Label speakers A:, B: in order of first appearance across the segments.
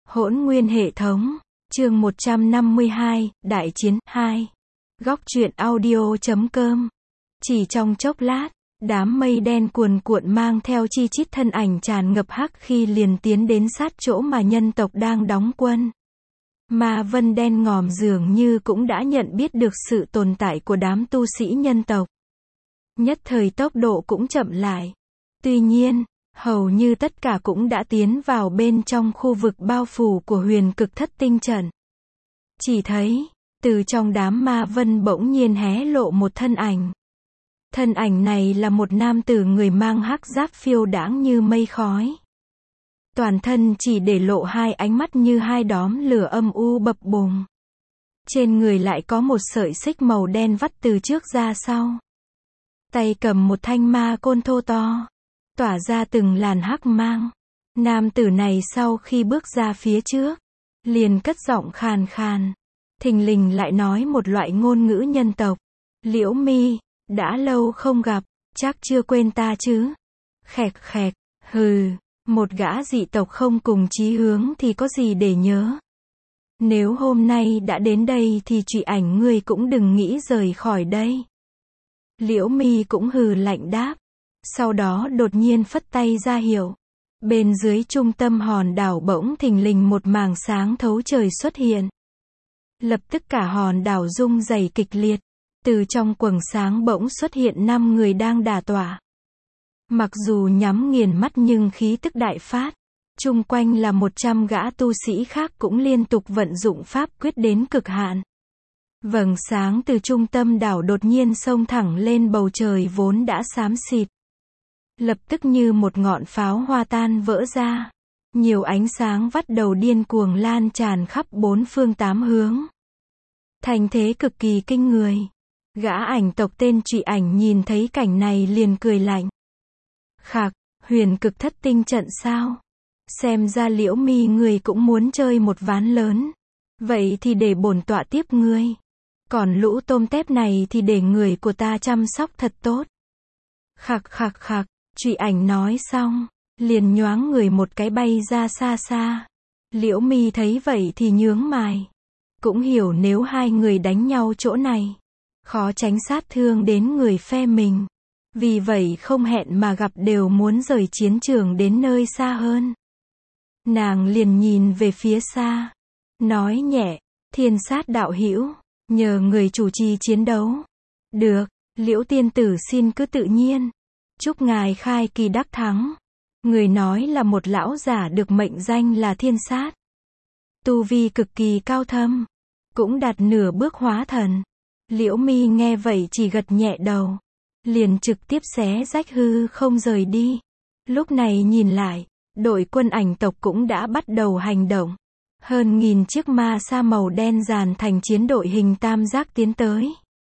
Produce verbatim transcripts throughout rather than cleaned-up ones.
A: Hỗn nguyên hệ thống, chương một trăm năm mươi hai, Đại chiến, hai. Góc truyện audio chấm com. Chỉ trong chốc lát, đám mây đen cuồn cuộn mang theo chi chít thân ảnh tràn ngập hắc khi liền tiến đến sát chỗ mà nhân tộc đang đóng quân. Ma vân đen ngòm dường như cũng đã nhận biết được sự tồn tại của đám tu sĩ nhân tộc. Nhất thời tốc độ cũng chậm lại. Tuy nhiên, hầu như tất cả cũng đã tiến vào bên trong khu vực bao phủ của huyền cực thất tinh trận. Chỉ thấy, từ trong đám ma vân bỗng nhiên hé lộ một thân ảnh. Thân ảnh này là một nam tử người mang hắc giáp phiêu đãng như mây khói. Toàn thân chỉ để lộ hai ánh mắt như hai đóm lửa âm u bập bùng. Trên người lại có một sợi xích màu đen vắt từ trước ra sau. Tay cầm một thanh ma côn thô to, tỏa ra từng làn hắc mang. Nam tử này sau khi bước ra phía trước, liền cất giọng khàn khàn, thình lình lại nói một loại ngôn ngữ nhân tộc. Liễu Mi, đã lâu không gặp, chắc chưa quên ta chứ? Khẹt khẹt, hừ, một gã dị tộc không cùng chí hướng thì có gì để nhớ. Nếu hôm nay đã đến đây thì trụy ảnh ngươi cũng đừng nghĩ rời khỏi đây. Liễu Mi cũng hừ lạnh đáp. Sau đó đột nhiên phất tay ra hiệu. Bên dưới trung tâm hòn đảo bỗng thình lình một màng sáng thấu trời xuất hiện. Lập tức cả hòn đảo rung rẩy kịch liệt. Từ trong quầng sáng bỗng xuất hiện năm người đang đả tọa. Mặc dù nhắm nghiền mắt nhưng khí tức đại phát. Chung quanh là một trăm gã tu sĩ khác cũng liên tục vận dụng pháp quyết đến cực hạn. Vầng sáng từ trung tâm đảo đột nhiên xông thẳng lên bầu trời vốn đã xám xịt. Lập tức như một ngọn pháo hoa tan vỡ ra. Nhiều ánh sáng bắt đầu điên cuồng lan tràn khắp bốn phương tám hướng. Thành thế cực kỳ kinh người. Gã ảnh tộc tên Trụy Ảnh nhìn thấy cảnh này liền cười lạnh. Khạc, huyền cực thất tinh trận sao? Xem ra Liễu Mi người cũng muốn chơi một ván lớn. Vậy thì để bổn tọa tiếp ngươi. Còn lũ tôm tép này thì để người của ta chăm sóc thật tốt. Khạc khạc khạc, Trụy Ảnh nói xong, liền nhoáng người một cái bay ra xa xa. Liễu Mi thấy vậy thì nhướng mày. Cũng hiểu nếu hai người đánh nhau chỗ này, khó tránh sát thương đến người phe mình. Vì vậy không hẹn mà gặp đều muốn rời chiến trường đến nơi xa hơn. Nàng liền nhìn về phía xa, nói nhẹ, Thiên Sát đạo hữu, nhờ người chủ trì chiến đấu. Được, Liễu tiên tử xin cứ tự nhiên. Chúc ngài khai kỳ đắc thắng. Người nói là một lão giả được mệnh danh là Thiên Sát. Tu vi cực kỳ cao thâm, cũng đạt nửa bước hóa thần. Liễu Mi nghe vậy chỉ gật nhẹ đầu, liền trực tiếp xé rách hư không rời đi. Lúc này nhìn lại, đội quân ảnh tộc cũng đã bắt đầu hành động. Hơn nghìn chiếc ma sa màu đen dàn thành chiến đội hình tam giác tiến tới.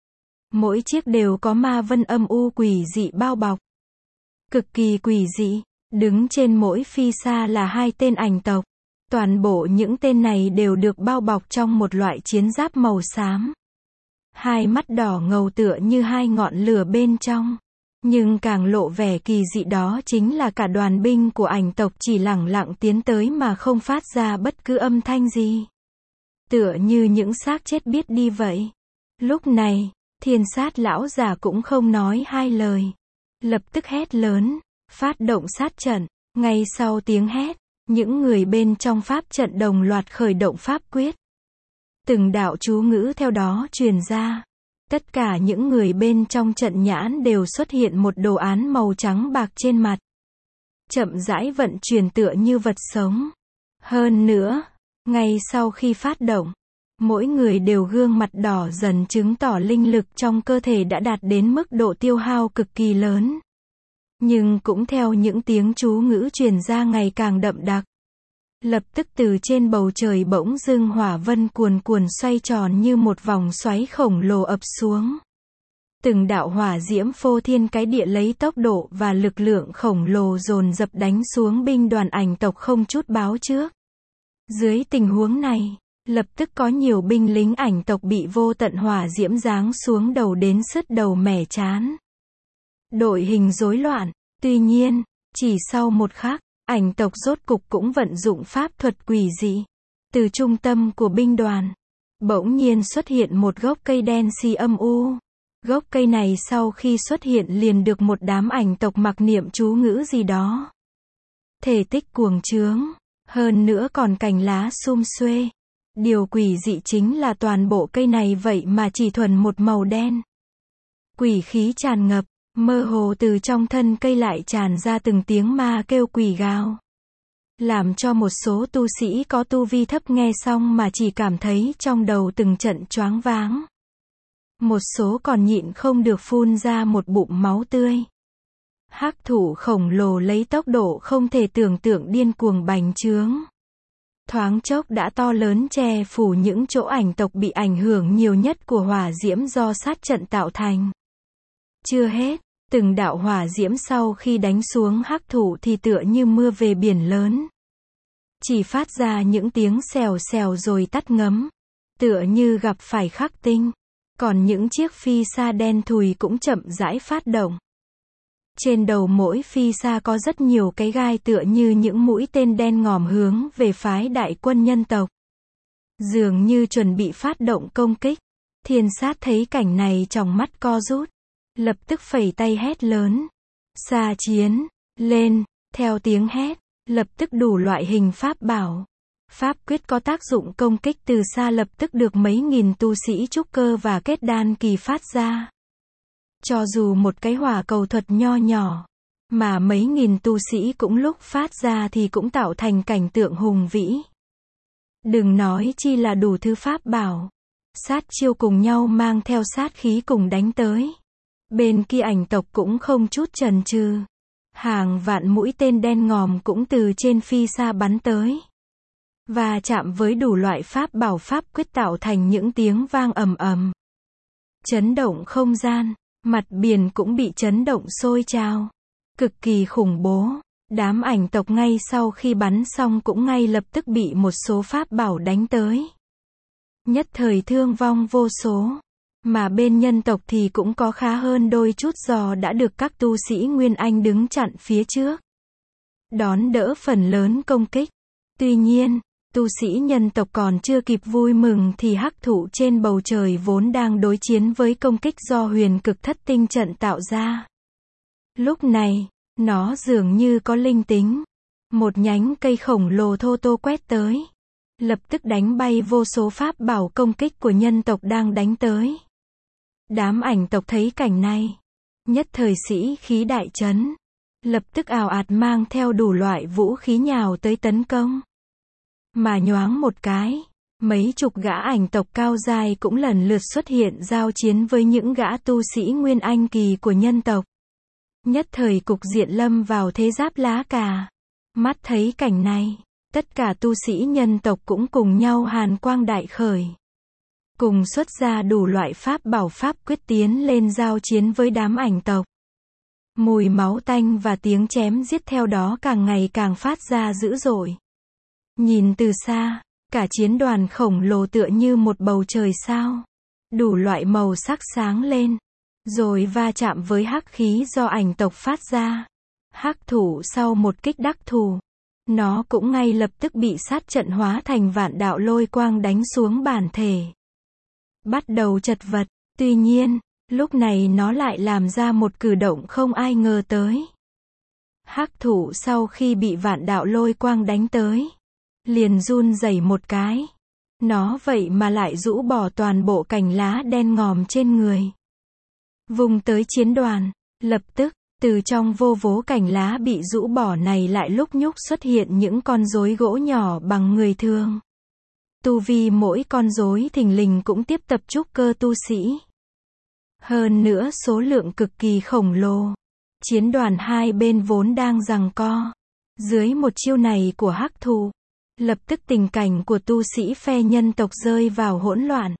A: Mỗi chiếc đều có ma vân âm u quỷ dị bao bọc. Cực kỳ quỷ dị, đứng trên mỗi phi sa là hai tên ảnh tộc. Toàn bộ những tên này đều được bao bọc trong một loại chiến giáp màu xám. Hai mắt đỏ ngầu tựa như hai ngọn lửa bên trong. Nhưng càng lộ vẻ kỳ dị đó chính là cả đoàn binh của ảnh tộc chỉ lẳng lặng tiến tới mà không phát ra bất cứ âm thanh gì. Tựa như những xác chết biết đi vậy. Lúc này, Thiên Sát lão già cũng không nói hai lời. Lập tức hét lớn, phát động sát trận. Ngay sau tiếng hét, những người bên trong pháp trận đồng loạt khởi động pháp quyết. Từng đạo chú ngữ theo đó truyền ra. Tất cả những người bên trong trận nhãn đều xuất hiện một đồ án màu trắng bạc trên mặt. Chậm rãi vận chuyển tựa như vật sống. Hơn nữa, ngay sau khi phát động, mỗi người đều gương mặt đỏ dần chứng tỏ linh lực trong cơ thể đã đạt đến mức độ tiêu hao cực kỳ lớn. Nhưng cũng theo những tiếng chú ngữ truyền ra ngày càng đậm đặc. Lập tức từ trên bầu trời bỗng dưng hỏa vân cuồn cuồn xoay tròn như một vòng xoáy khổng lồ ập xuống. Từng đạo hỏa diễm phô thiên cái địa lấy tốc độ và lực lượng khổng lồ dồn dập đánh xuống binh đoàn ảnh tộc không chút báo trước. Dưới tình huống này, lập tức có nhiều binh lính ảnh tộc bị vô tận hỏa diễm giáng xuống đầu đến sứt đầu mẻ chán. Đội hình rối loạn, tuy nhiên, chỉ sau một khắc, Ảnh tộc rốt cục cũng vận dụng pháp thuật quỷ dị. Từ trung tâm của binh đoàn, bỗng nhiên xuất hiện một gốc cây đen xì âm u. Gốc cây này sau khi xuất hiện liền được một đám ảnh tộc mặc niệm chú ngữ gì đó. Thể tích cuồng trướng, hơn nữa còn cành lá sum xuê. Điều quỷ dị chính là toàn bộ cây này vậy mà chỉ thuần một màu đen. Quỷ khí tràn ngập, mơ hồ từ trong thân cây lại tràn ra từng tiếng ma kêu quỷ gào. Làm cho một số tu sĩ có tu vi thấp nghe xong mà chỉ cảm thấy trong đầu từng trận choáng váng. Một số còn nhịn không được phun ra một bụng máu tươi. Hắc thủ khổng lồ lấy tốc độ không thể tưởng tượng điên cuồng bành trướng. Thoáng chốc đã to lớn che phủ những chỗ ảnh tộc bị ảnh hưởng nhiều nhất của hỏa diễm do sát trận tạo thành. Chưa hết, từng đạo hỏa diễm sau khi đánh xuống hắc thủ thì tựa như mưa về biển lớn. Chỉ phát ra những tiếng xèo xèo rồi tắt ngấm. Tựa như gặp phải khắc tinh. Còn những chiếc phi sa đen thùi cũng chậm rãi phát động. Trên đầu mỗi phi sa có rất nhiều cái gai tựa như những mũi tên đen ngòm hướng về phái đại quân nhân tộc. Dường như chuẩn bị phát động công kích. Thiên sát thấy cảnh này trong mắt co rút. Lập tức phẩy tay hét lớn. Xa chiến, lên, theo tiếng hét, lập tức đủ loại hình pháp bảo. Pháp quyết có tác dụng công kích từ xa lập tức được mấy nghìn tu sĩ trúc cơ và kết đan kỳ phát ra. Cho dù một cái hỏa cầu thuật nho nhỏ, mà mấy nghìn tu sĩ cũng lúc phát ra thì cũng tạo thành cảnh tượng hùng vĩ. Đừng nói chi là đủ thứ pháp bảo. Sát chiêu cùng nhau mang theo sát khí cùng đánh tới. Bên kia ảnh tộc cũng không chút chần chừ. Hàng vạn mũi tên đen ngòm cũng từ trên phi sa bắn tới. Và chạm với đủ loại pháp bảo pháp quyết tạo thành những tiếng vang ầm ầm. Chấn động không gian, mặt biển cũng bị chấn động sôi trào. Cực kỳ khủng bố. Đám ảnh tộc ngay sau khi bắn xong cũng ngay lập tức bị một số pháp bảo đánh tới. Nhất thời thương vong vô số. Mà bên nhân tộc thì cũng có khá hơn đôi chút do đã được các tu sĩ Nguyên Anh đứng chặn phía trước. Đón đỡ phần lớn công kích. Tuy nhiên, tu sĩ nhân tộc còn chưa kịp vui mừng thì hắc thủ trên bầu trời vốn đang đối chiến với công kích do huyền cực thất tinh trận tạo ra. Lúc này, nó dường như có linh tính. Một nhánh cây khổng lồ thô tô quét tới. Lập tức đánh bay vô số pháp bảo công kích của nhân tộc đang đánh tới. Đám ảnh tộc thấy cảnh này. Nhất thời sĩ khí đại chấn. Lập tức ào ạt mang theo đủ loại vũ khí nhào tới tấn công. Mà nhoáng một cái, mấy chục gã ảnh tộc cao giai cũng lần lượt xuất hiện giao chiến với những gã tu sĩ Nguyên Anh kỳ của nhân tộc. Nhất thời cục diện lâm vào thế giáp lá cà. Mắt thấy cảnh này, tất cả tu sĩ nhân tộc cũng cùng nhau hàn quang đại khởi. Cùng xuất ra đủ loại pháp bảo pháp quyết tiến lên giao chiến với đám ảnh tộc. Mùi máu tanh và tiếng chém giết theo đó càng ngày càng phát ra dữ dội. Nhìn từ xa, cả chiến đoàn khổng lồ tựa như một bầu trời sao. Đủ loại màu sắc sáng lên. Rồi va chạm với hắc khí do ảnh tộc phát ra. Hắc thủ sau một kích đắc thủ. Nó cũng ngay lập tức bị sát trận hóa thành vạn đạo lôi quang đánh xuống bản thể. Bắt đầu chật vật. Tuy nhiên, lúc này nó lại làm ra một cử động không ai ngờ tới. Hắc thủ sau khi bị vạn đạo lôi quang đánh tới, liền run rẩy một cái. Nó vậy mà lại rũ bỏ toàn bộ cành lá đen ngòm trên người. Vùng tới chiến đoàn, lập tức, từ trong vô vố cành lá bị rũ bỏ này lại lúc nhúc xuất hiện những con rối gỗ nhỏ bằng người thường. Tu vi mỗi con rối thình lình cũng tiếp tập trúc cơ tu sĩ. Hơn nữa số lượng cực kỳ khổng lồ. Chiến đoàn hai bên vốn đang giằng co. Dưới một chiêu này của hắc thủ, lập tức tình cảnh của tu sĩ phe nhân tộc rơi vào hỗn loạn.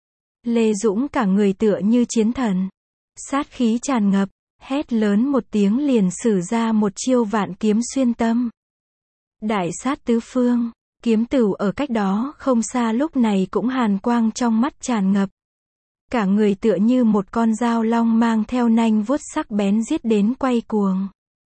A: Lê Dũng cả người tựa như chiến thần. Sát khí tràn ngập, hét lớn một tiếng liền sử ra một chiêu vạn kiếm xuyên tâm. Đại sát tứ phương, kiếm tửu ở cách đó không xa lúc này cũng hàn quang trong mắt tràn ngập. Cả người tựa như một con dao long mang theo nanh vuốt sắc bén giết đến quay cuồng.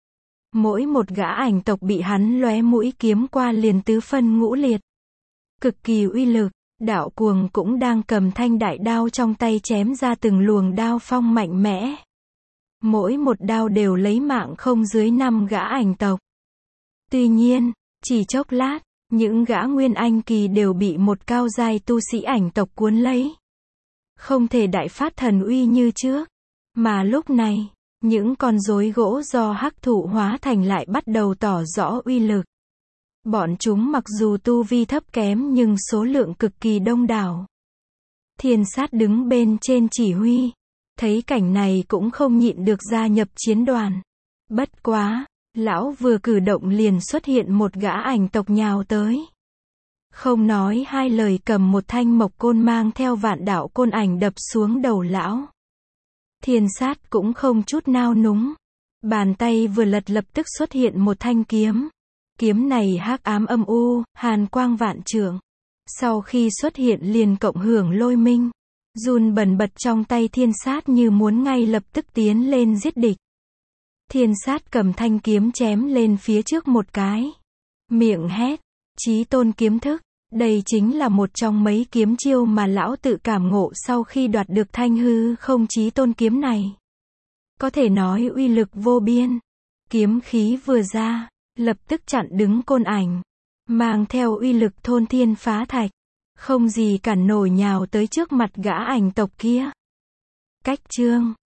A: Mỗi một gã ảnh tộc bị hắn lóe mũi kiếm qua liền tứ phân ngũ liệt. Cực kỳ uy lực, đạo cuồng cũng đang cầm thanh đại đao trong tay chém ra từng luồng đao phong mạnh mẽ. Mỗi một đao đều lấy mạng không dưới năm gã ảnh tộc. Tuy nhiên, chỉ chốc lát, những gã nguyên anh kỳ đều bị một cao giai tu sĩ ảnh tộc cuốn lấy. Không thể đại phát thần uy như trước. Mà lúc này, những con rối gỗ do hắc thụ hóa thành lại bắt đầu tỏ rõ uy lực. Bọn chúng mặc dù tu vi thấp kém nhưng số lượng cực kỳ đông đảo. Thiên sát đứng bên trên chỉ huy. Thấy cảnh này cũng không nhịn được gia nhập chiến đoàn. Bất quá, lão vừa cử động liền xuất hiện một gã ảnh tộc nhào tới. Không nói hai lời cầm một thanh mộc côn mang theo vạn đạo côn ảnh đập xuống đầu lão. Thiên sát cũng không chút nao núng. Bàn tay vừa lật lập tức xuất hiện một thanh kiếm. Kiếm này hắc ám âm u, hàn quang vạn trượng. Sau khi xuất hiện liền cộng hưởng lôi minh. Run bần bật trong tay thiên sát như muốn ngay lập tức tiến lên giết địch. Thiên sát cầm thanh kiếm chém lên phía trước một cái. Miệng hét, chí tôn kiếm thức. Đây chính là một trong mấy kiếm chiêu mà lão tự cảm ngộ sau khi đoạt được thanh hư không chí tôn kiếm này. Có thể nói uy lực vô biên. Kiếm khí vừa ra, lập tức chặn đứng côn ảnh. Mang theo uy lực thôn thiên phá thạch. Không gì cản nổi nhào tới trước mặt gã ảnh tộc kia. Cách chương